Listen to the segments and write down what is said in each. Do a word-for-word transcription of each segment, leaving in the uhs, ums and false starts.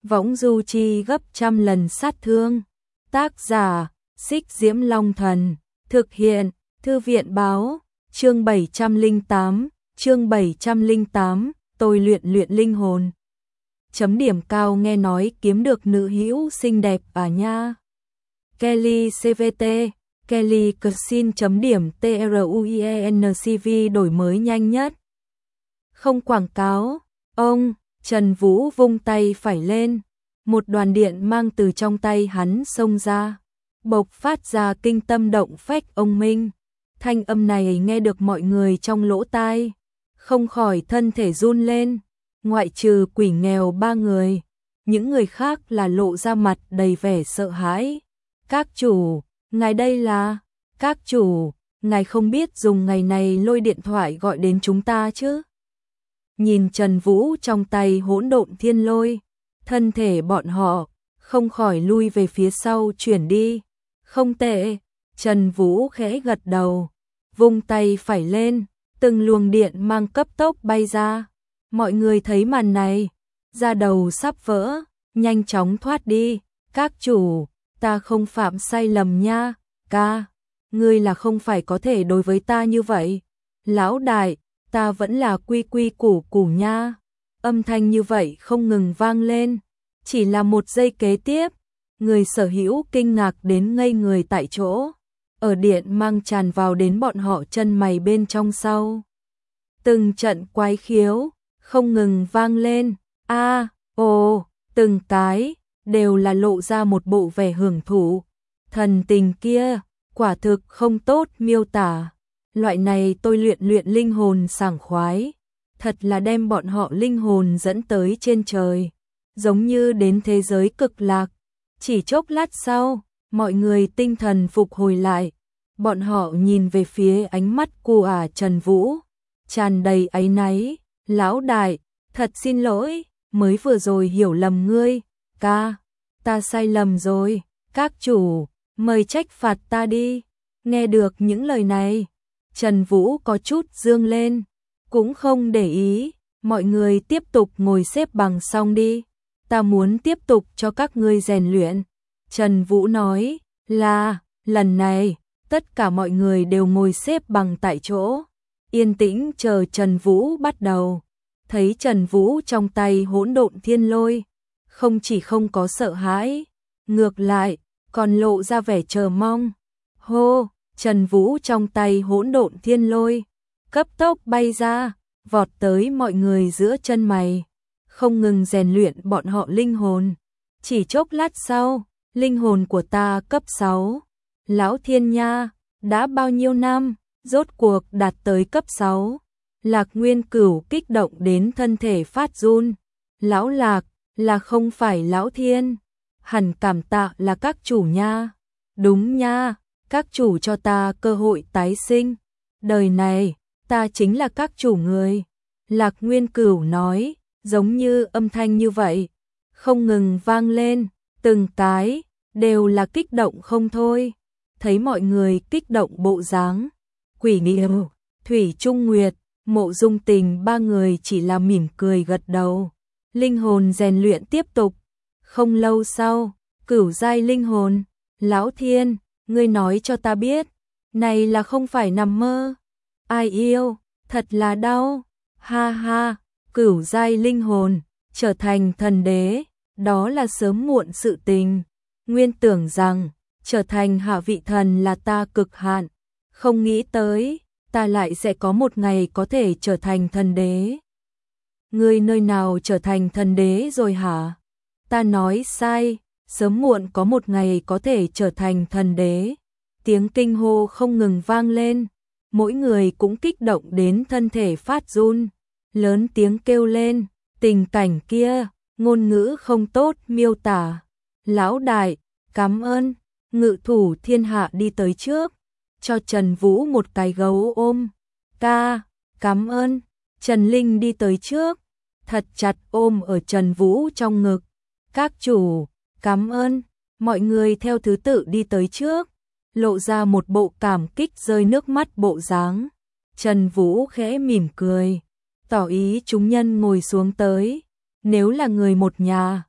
võng du chi gấp trăm lần sát thương. Tác giả, Xích Diễm Long Thần, thực hiện, Thư viện Báo, chương bảy trăm lẻ tám, chương bảy trăm lẻ tám, tôi luyện luyện linh hồn. Chấm điểm cao nghe nói kiếm được nữ hữu xinh đẹp à nha. Kelly xê vê tê, Kelly Cuisine chấm điểm TRUIENCV đổi mới nhanh nhất. Không quảng cáo, ông, Trần Vũ vung tay phải lên, một đoàn điện mang từ trong tay hắn xông ra, bộc phát ra kinh tâm động phách ông minh. Thanh âm này nghe được mọi người trong lỗ tai, không khỏi thân thể run lên, ngoại trừ quỷ nghèo ba người, những người khác là lộ ra mặt đầy vẻ sợ hãi. Các chủ, ngài đây là, các chủ, ngài không biết dùng ngày này lôi điện thoại gọi đến chúng ta chứ? Nhìn Trần Vũ trong tay hỗn độn thiên lôi, thân thể bọn họ không khỏi lui về phía sau chuyển đi. Không tệ, Trần Vũ khẽ gật đầu, vung tay phải lên, từng luồng điện mang cấp tốc bay ra. Mọi người thấy màn này, da đầu sắp vỡ, nhanh chóng thoát đi. Các chủ, ta không phạm sai lầm nha, ca, ngươi là không phải có thể đối với ta như vậy. Lão đại, ta vẫn là quy quy củ củ nha. Âm thanh như vậy không ngừng vang lên, chỉ là một giây kế tiếp, người sở hữu kinh ngạc đến ngây người tại chỗ. Ở điện mang tràn vào đến bọn họ chân mày bên trong sau. Từng trận quái khiếu không ngừng vang lên, a, ồ, từng cái đều là lộ ra một bộ vẻ hưởng thụ. Thần tình kia, quả thực không tốt miêu tả. Loại này tôi luyện luyện linh hồn sảng khoái, thật là đem bọn họ linh hồn dẫn tới trên trời, giống như đến thế giới cực lạc. Chỉ chốc lát sau, mọi người tinh thần phục hồi lại, bọn họ nhìn về phía ánh mắt của ả Trần Vũ, tràn đầy áy náy. Lão đại, thật xin lỗi, mới vừa rồi hiểu lầm ngươi, ca, ta sai lầm rồi, các chủ, mời trách phạt ta đi. Nghe được những lời này, Trần Vũ có chút dương lên, cũng không để ý, mọi người tiếp tục ngồi xếp bằng xong đi, ta muốn tiếp tục cho các ngươi rèn luyện. Trần Vũ nói là, lần này, tất cả mọi người đều ngồi xếp bằng tại chỗ, yên tĩnh chờ Trần Vũ bắt đầu. Thấy Trần Vũ trong tay hỗn độn thiên lôi, không chỉ không có sợ hãi, ngược lại, còn lộ ra vẻ chờ mong. Hô, Trần Vũ trong tay hỗn độn thiên lôi, cấp tốc bay ra, vọt tới mọi người giữa chân mày, không ngừng rèn luyện bọn họ linh hồn. Chỉ chốc lát sau, linh hồn của ta cấp sáu. Lão thiên nha, đã bao nhiêu năm, rốt cuộc đạt tới cấp sáu. Lạc Nguyên Cửu kích động đến thân thể phát run. Lão Lạc, là không phải Lão Thiên. Hẳn cảm tạ là các chủ nha. Đúng nha, các chủ cho ta cơ hội tái sinh. Đời này, ta chính là các chủ người. Lạc Nguyên Cửu nói, giống như âm thanh như vậy, không ngừng vang lên, từng cái, đều là kích động không thôi. Thấy mọi người kích động bộ dáng, Quỷ Nghiêu, Thủy Trung Nguyệt, Mộ Dung Tình ba người chỉ là mỉm cười gật đầu. Linh hồn rèn luyện tiếp tục. Không lâu sau, cửu giai linh hồn. Lão Thiên, ngươi nói cho ta biết, này là không phải nằm mơ. Ai yêu, thật là đau. Ha ha, cửu giai linh hồn, trở thành thần đế, đó là sớm muộn sự tình. Nguyên tưởng rằng, trở thành hạ vị thần là ta cực hạn. Không nghĩ tới, ta lại sẽ có một ngày có thể trở thành thần đế. Ngươi nơi nào trở thành thần đế rồi hả? Ta nói sai, sớm muộn có một ngày có thể trở thành thần đế. Tiếng kinh hô không ngừng vang lên, mỗi người cũng kích động đến thân thể phát run, lớn tiếng kêu lên, tình cảnh kia, ngôn ngữ không tốt miêu tả. Lão đại, cảm ơn, ngự thủ thiên hạ đi tới trước, cho Trần Vũ một cái gấu ôm. Ca, cảm ơn. Trần Linh đi tới trước, thật chặt ôm ở Trần Vũ trong ngực. Các chủ, cảm ơn. Mọi người theo thứ tự đi tới trước, lộ ra một bộ cảm kích rơi nước mắt bộ dáng. Trần Vũ khẽ mỉm cười, tỏ ý chúng nhân ngồi xuống tới. Nếu là người một nhà,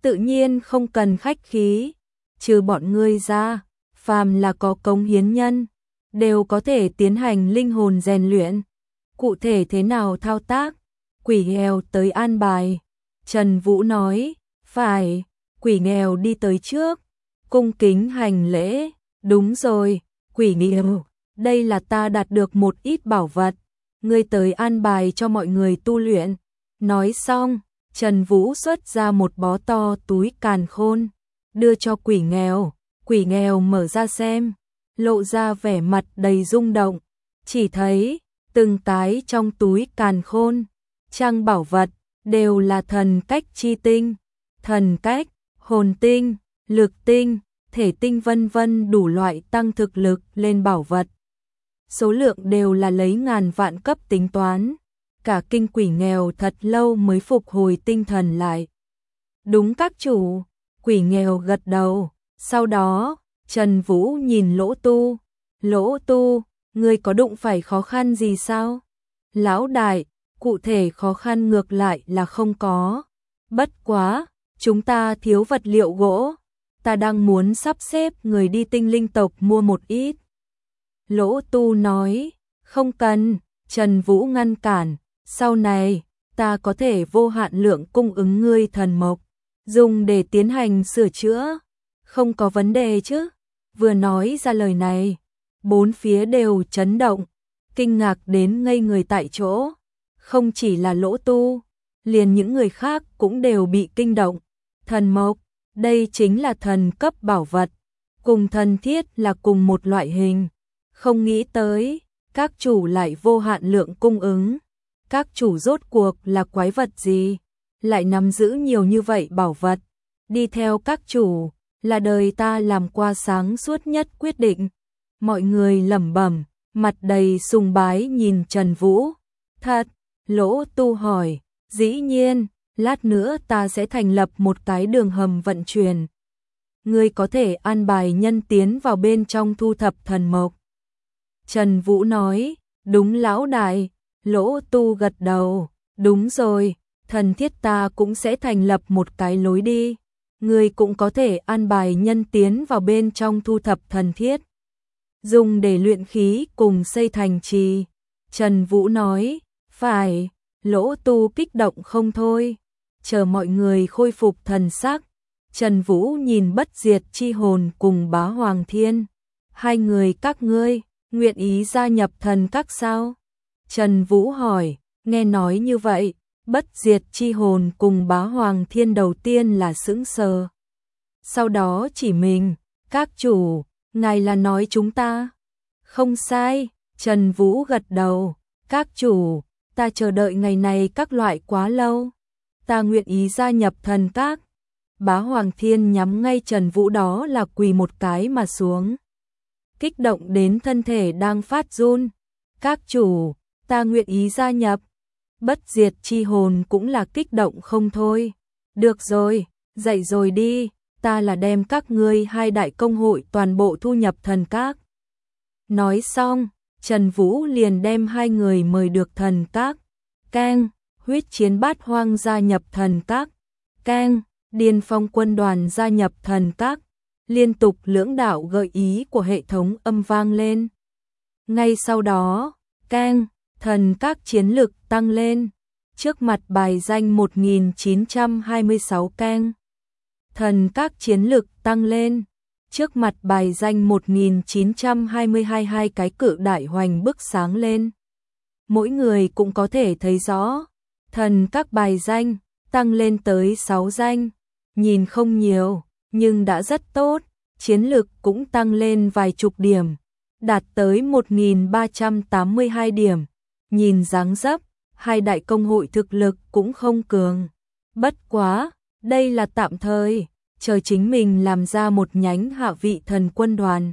tự nhiên không cần khách khí, trừ bọn ngươi ra, phàm là có cống hiến nhân, đều có thể tiến hành linh hồn rèn luyện. Cụ thể thế nào thao tác, quỷ nghèo tới an bài. Trần Vũ nói, phải, quỷ nghèo đi tới trước, cung kính hành lễ, đúng rồi, quỷ nghèo, đây là ta đạt được một ít bảo vật, ngươi tới an bài cho mọi người tu luyện. Nói xong, Trần Vũ xuất ra một bó to túi càn khôn, đưa cho quỷ nghèo, quỷ nghèo mở ra xem, lộ ra vẻ mặt đầy rung động, chỉ thấy từng cái trong túi càn khôn, trang bảo vật, đều là thần cách chi tinh, thần cách, hồn tinh, lực tinh, thể tinh vân vân đủ loại tăng thực lực lên bảo vật. Số lượng đều là lấy ngàn vạn cấp tính toán, cả kinh quỷ nghèo thật lâu mới phục hồi tinh thần lại. Đúng các chủ, quỷ nghèo gật đầu, sau đó, Trần Vũ nhìn Lỗ Tu, Lỗ Tu, ngươi có đụng phải khó khăn gì sao? Lão đại, cụ thể khó khăn ngược lại là không có. Bất quá, chúng ta thiếu vật liệu gỗ, ta đang muốn sắp xếp người đi tinh linh tộc mua một ít. Lỗ Tu nói, không cần, Trần Vũ ngăn cản, sau này, ta có thể vô hạn lượng cung ứng ngươi thần mộc, dùng để tiến hành sửa chữa, không có vấn đề chứ. Vừa nói ra lời này, bốn phía đều chấn động, kinh ngạc đến ngây người tại chỗ, không chỉ là Lỗ Tu, liền những người khác cũng đều bị kinh động. Thần mộc, đây chính là thần cấp bảo vật, cùng thần thiết là cùng một loại hình, không nghĩ tới, các chủ lại vô hạn lượng cung ứng. Các chủ rốt cuộc là quái vật gì, lại nắm giữ nhiều như vậy bảo vật, đi theo các chủ, là đời ta làm qua sáng suốt nhất quyết định. Mọi người lẩm bẩm, mặt đầy sùng bái nhìn Trần Vũ. Thật, Lỗ Tu hỏi, dĩ nhiên, lát nữa ta sẽ thành lập một cái đường hầm vận chuyển. Ngươi có thể an bài nhân tiến vào bên trong thu thập thần mộc. Trần Vũ nói, đúng lão đại. Lỗ Tu gật đầu, đúng rồi, thần thiết ta cũng sẽ thành lập một cái lối đi, người cũng có thể an bài nhân tiến vào bên trong thu thập thần thiết, dùng để luyện khí cùng xây thành trì. Trần Vũ nói, phải, Lỗ Tu kích động không thôi, chờ mọi người khôi phục thần sắc. Trần Vũ nhìn Bất Diệt Chi Hồn cùng Bá Hoàng Thiên, hai người các ngươi, nguyện ý gia nhập thần các sao? Trần Vũ hỏi, nghe nói như vậy, Bất Diệt Chi Hồn cùng Bá Hoàng Thiên đầu tiên là sững sờ. Sau đó chỉ mình, các chủ, ngài là nói chúng ta. Không sai, Trần Vũ gật đầu, các chủ, ta chờ đợi ngày này các loại quá lâu. Ta nguyện ý gia nhập thần các. Bá Hoàng Thiên nhắm ngay Trần Vũ đó là quỳ một cái mà xuống. Kích động đến thân thể đang phát run. Các chủ, ta nguyện ý gia nhập. Bất Diệt Chi Hồn cũng là kích động không thôi. Được rồi, dậy rồi đi, ta là đem các ngươi hai đại công hội toàn bộ thu nhập thần các. Nói xong, Trần Vũ liền đem hai người mời được thần các. Keng, huyết chiến bát hoang gia nhập thần các. Keng, điên phong quân đoàn gia nhập thần các. Liên tục lưỡng đạo gợi ý của hệ thống âm vang lên. Ngay sau đó, keng, thần các chiến lực tăng lên. Trước mặt bài danh một nghìn chín trăm hai mươi sáu keng. Thần các chiến lực tăng lên. Trước mặt bài danh một nghìn chín trăm hai mươi hai hai cái cự đại hoành bức sáng lên. Mỗi người cũng có thể thấy rõ. Thần các bài danh tăng lên tới sáu danh. Nhìn không nhiều, nhưng đã rất tốt. Chiến lực cũng tăng lên vài chục điểm. Đạt tới một nghìn ba trăm tám mươi hai điểm. Nhìn dáng dấp, hai đại công hội thực lực cũng không cường. Bất quá, đây là tạm thời, chờ chính mình làm ra một nhánh hạ vị thần quân đoàn.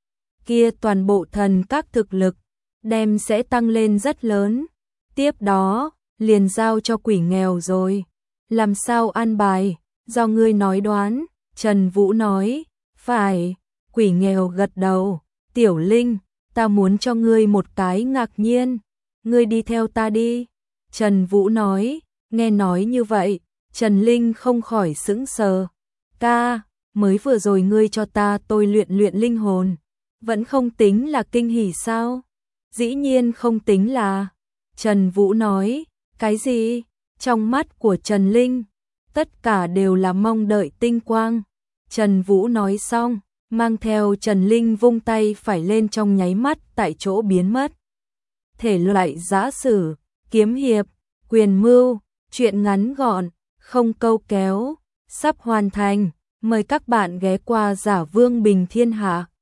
Kia toàn bộ thần các thực lực, đem sẽ tăng lên rất lớn. Tiếp đó, liền giao cho quỷ nghèo rồi. Làm sao an bài, do ngươi nói đoán. Trần Vũ nói, phải, quỷ nghèo gật đầu. Tiểu Linh, ta muốn cho ngươi một cái ngạc nhiên. Ngươi đi theo ta đi. Trần Vũ nói, nghe nói như vậy, Trần Linh không khỏi sững sờ. Ca, mới vừa rồi ngươi cho ta tôi luyện luyện linh hồn. Vẫn không tính là kinh hỉ sao? Dĩ nhiên không tính là. Trần Vũ nói, cái gì? Trong mắt của Trần Linh, tất cả đều là mong đợi tinh quang. Trần Vũ nói xong, mang theo Trần Linh vung tay phải lên trong nháy mắt tại chỗ biến mất. Thể loại giã sử, kiếm hiệp, quyền mưu, truyện ngắn gọn, không câu kéo, sắp hoàn thành. Mời các bạn ghé qua Giả Vương Bình Thiên Hạ.